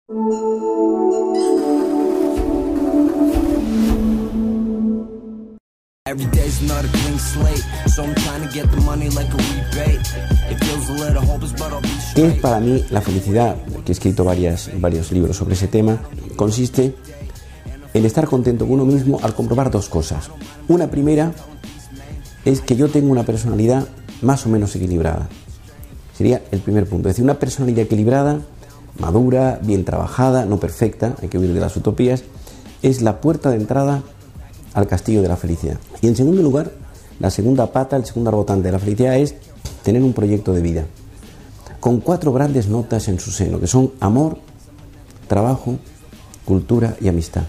¿Qué es para mí la felicidad? Que he escrito varios libros sobre ese tema. Consiste en estar contento con uno mismo al comprobar dos cosas. Una primera es que yo tengo una personalidad más o menos equilibrada. Sería el primer punto. Es decir, una personalidad equilibrada, madura, bien trabajada, no perfecta, hay que huir de las utopías, es la puerta de entrada al castillo de la felicidad. Y en segundo lugar, la segunda pata, el segundo botón de la felicidad es tener un proyecto de vida con 4 grandes notas en su seno, que son amor, trabajo, cultura y amistad.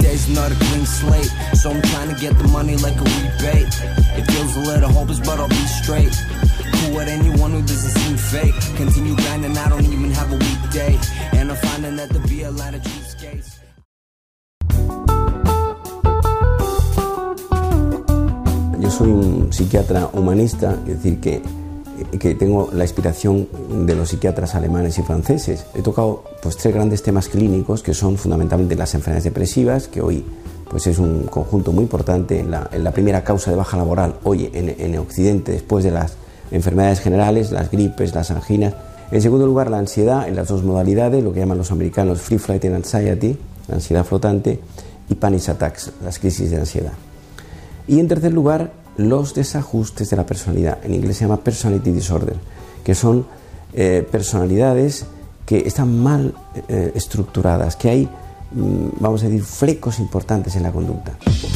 Yo soy un psiquiatra humanista, es decir, que tengo la inspiración de los psiquiatras alemanes y franceses. He tocado 3 grandes temas clínicos que son fundamentalmente las enfermedades depresivas, que hoy es un conjunto muy importante en la primera causa de baja laboral hoy en Occidente, después de las enfermedades generales, las gripes, las anginas. En segundo lugar, la ansiedad en las 2 modalidades, lo que llaman los americanos free flighting anxiety, la ansiedad flotante, y panic attacks, las crisis de ansiedad. Y en tercer lugar, los desajustes de la personalidad. En inglés se llama personality disorder, que son personalidades que están mal estructuradas, que hay, vamos a decir, flecos importantes en la conducta.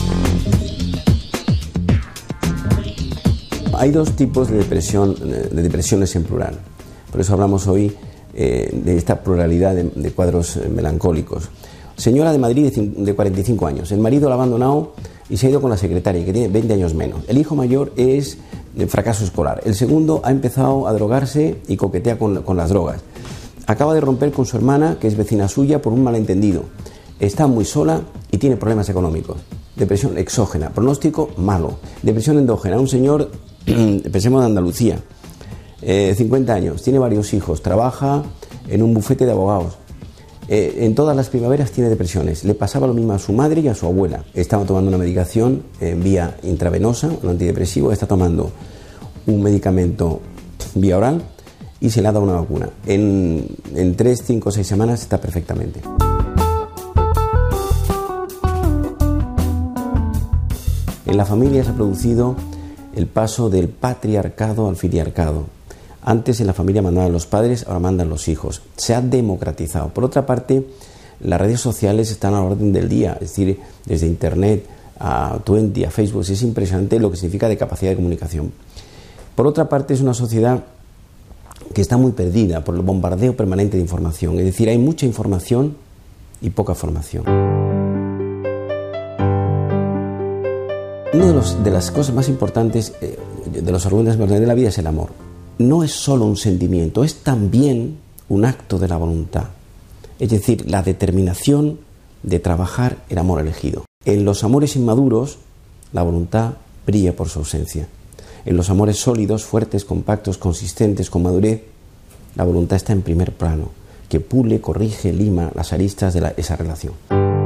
Hay 2 tipos de depresiones en plural. Por eso hablamos hoy de esta pluralidad de cuadros melancólicos. Señora de Madrid de 45 años. El marido la ha abandonado y se ha ido con la secretaria, que tiene 20 años menos. El hijo mayor es de fracaso escolar. El segundo ha empezado a drogarse y coquetea con las drogas. Acaba de romper con su hermana, que es vecina suya, por un malentendido. Está muy sola y tiene problemas económicos. Depresión exógena. Pronóstico malo. Depresión endógena. Un señor, pensemos en Andalucía, 50 años, tiene varios hijos, trabaja en un bufete de abogados. En todas las primaveras tiene depresiones. Le pasaba lo mismo a su madre y a su abuela. Estaba tomando una medicación vía intravenosa, un antidepresivo, está tomando un medicamento vía oral y se le ha dado una vacuna. En 3, 5, 6 semanas está perfectamente. En la familia se ha producido el paso del patriarcado al filiarcado. Antes en la familia mandaban los padres, ahora mandan los hijos. Se ha democratizado. Por otra parte, las redes sociales están a la orden del día, es decir, desde Internet a Twenty, a Facebook. Es impresionante lo que significa de capacidad de comunicación. Por otra parte, es una sociedad que está muy perdida por el bombardeo permanente de información. Es decir, hay mucha información y poca formación. Una de las cosas más importantes, de los argumentos más importantes de la vida es el amor. No es solo un sentimiento, es también un acto de la voluntad. Es decir, la determinación de trabajar el amor elegido. En los amores inmaduros, la voluntad brilla por su ausencia. En los amores sólidos, fuertes, compactos, consistentes, con madurez, la voluntad está en primer plano, que pule, corrige, lima las aristas de esa relación.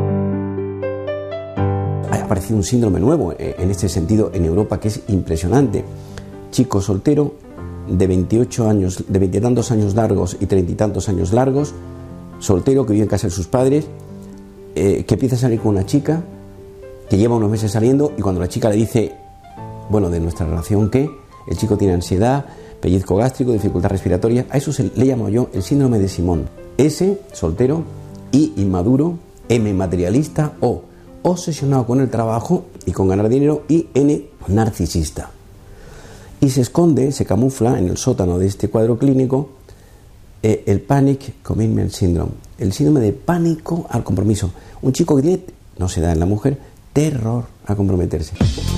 Ha aparecido un síndrome nuevo en este sentido en Europa que es impresionante. Chico soltero, de 28 años, de 20 y tantos años largos y 30 y tantos años largos, soltero, que vive en casa de sus padres, que empieza a salir con una chica, que lleva unos meses saliendo, y cuando la chica le dice, bueno, de nuestra relación, ¿qué? El chico tiene ansiedad, pellizco gástrico, dificultad respiratoria. A eso le llamo yo el síndrome de Simón. S, soltero, I, inmaduro, M, materialista, O, obsesionado con el trabajo y con ganar dinero, y N, narcisista. Y se esconde, se camufla en el sótano de este cuadro clínico el Panic Commitment Syndrome, el síndrome de pánico al compromiso. Un chico que tiene, no se da en la mujer, terror a comprometerse.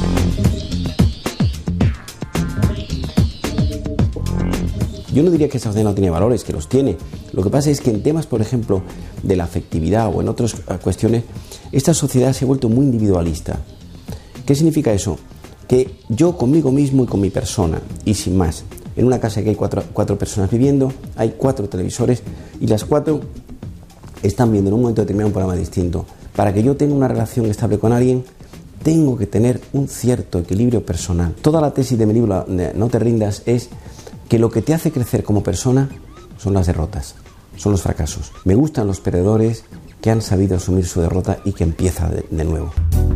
Yo no diría que esa sociedad no tiene valores, que los tiene. Lo que pasa es que en temas, por ejemplo, de la afectividad o en otras cuestiones, esta sociedad se ha vuelto muy individualista. ¿Qué significa eso? Que yo conmigo mismo y con mi persona, y sin más. En una casa que hay cuatro personas viviendo, hay 4 televisores y las 4 están viendo en un momento determinado un programa distinto. Para que yo tenga una relación estable con alguien, tengo que tener un cierto equilibrio personal. Toda la tesis de mi libro, No te rindas, es que lo que te hace crecer como persona son las derrotas, son los fracasos. Me gustan los perdedores que han sabido asumir su derrota y que empieza de nuevo.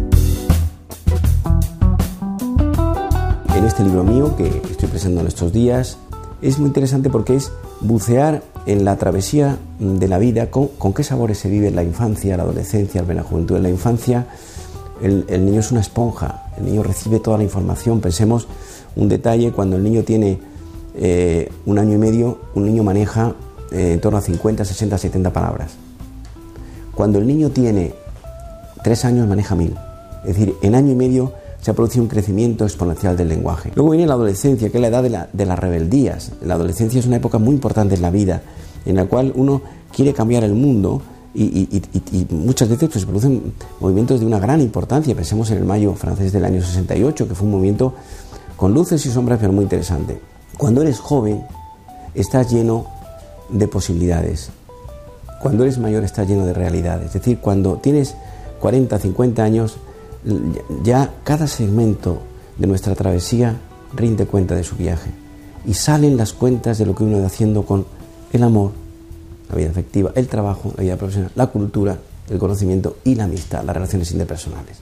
En este libro mío, que estoy presentando en estos días, es muy interesante porque es bucear en la travesía de la vida, con qué sabores se vive en la infancia, la adolescencia, la juventud. En la infancia el niño es una esponja, el niño recibe toda la información. Pensemos un detalle: cuando el niño tiene 1 año y medio, un niño maneja en torno a 50, 60, 70 palabras. Cuando el niño tiene 3 años maneja 1000. Es decir, en año y medio se ha producido un crecimiento exponencial del lenguaje. Luego viene la adolescencia, que es la edad de las rebeldías. La adolescencia es una época muy importante en la vida, en la cual uno quiere cambiar el mundo y muchas veces pues, se producen movimientos de una gran importancia. Pensemos en el Mayo francés del año 68, que fue un movimiento con luces y sombras, pero muy interesante. Cuando eres joven, estás lleno de posibilidades. Cuando eres mayor, estás lleno de realidades. Es decir, cuando tienes 40, 50 años, ya cada segmento de nuestra travesía rinde cuenta de su viaje y salen las cuentas de lo que uno va haciendo con el amor, la vida afectiva, el trabajo, la vida profesional, la cultura, el conocimiento y la amistad, las relaciones interpersonales.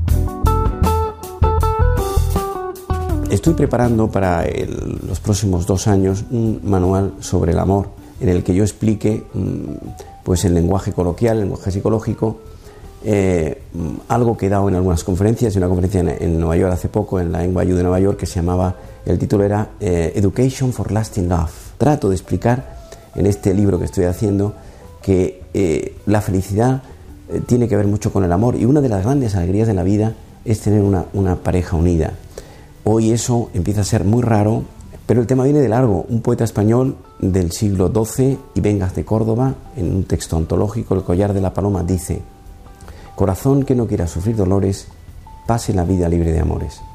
Estoy preparando para los próximos 2 años un manual sobre el amor, en el que yo explique pues el lenguaje coloquial, el lenguaje psicológico, algo que he dado en algunas conferencias, y una conferencia en Nueva York hace poco, en la NYU de Nueva York, que se llamaba, el título era Education for Lasting Love. Trato de explicar en este libro que estoy haciendo que la felicidad tiene que ver mucho con el amor, y una de las grandes alegrías de la vida es tener una pareja unida. Hoy eso empieza a ser muy raro, pero el tema viene de largo. Un poeta español del siglo XII, Ibáñez de Córdoba, en un texto ontológico, El collar de la paloma, dice: corazón que no quiera sufrir dolores, pase la vida libre de amores.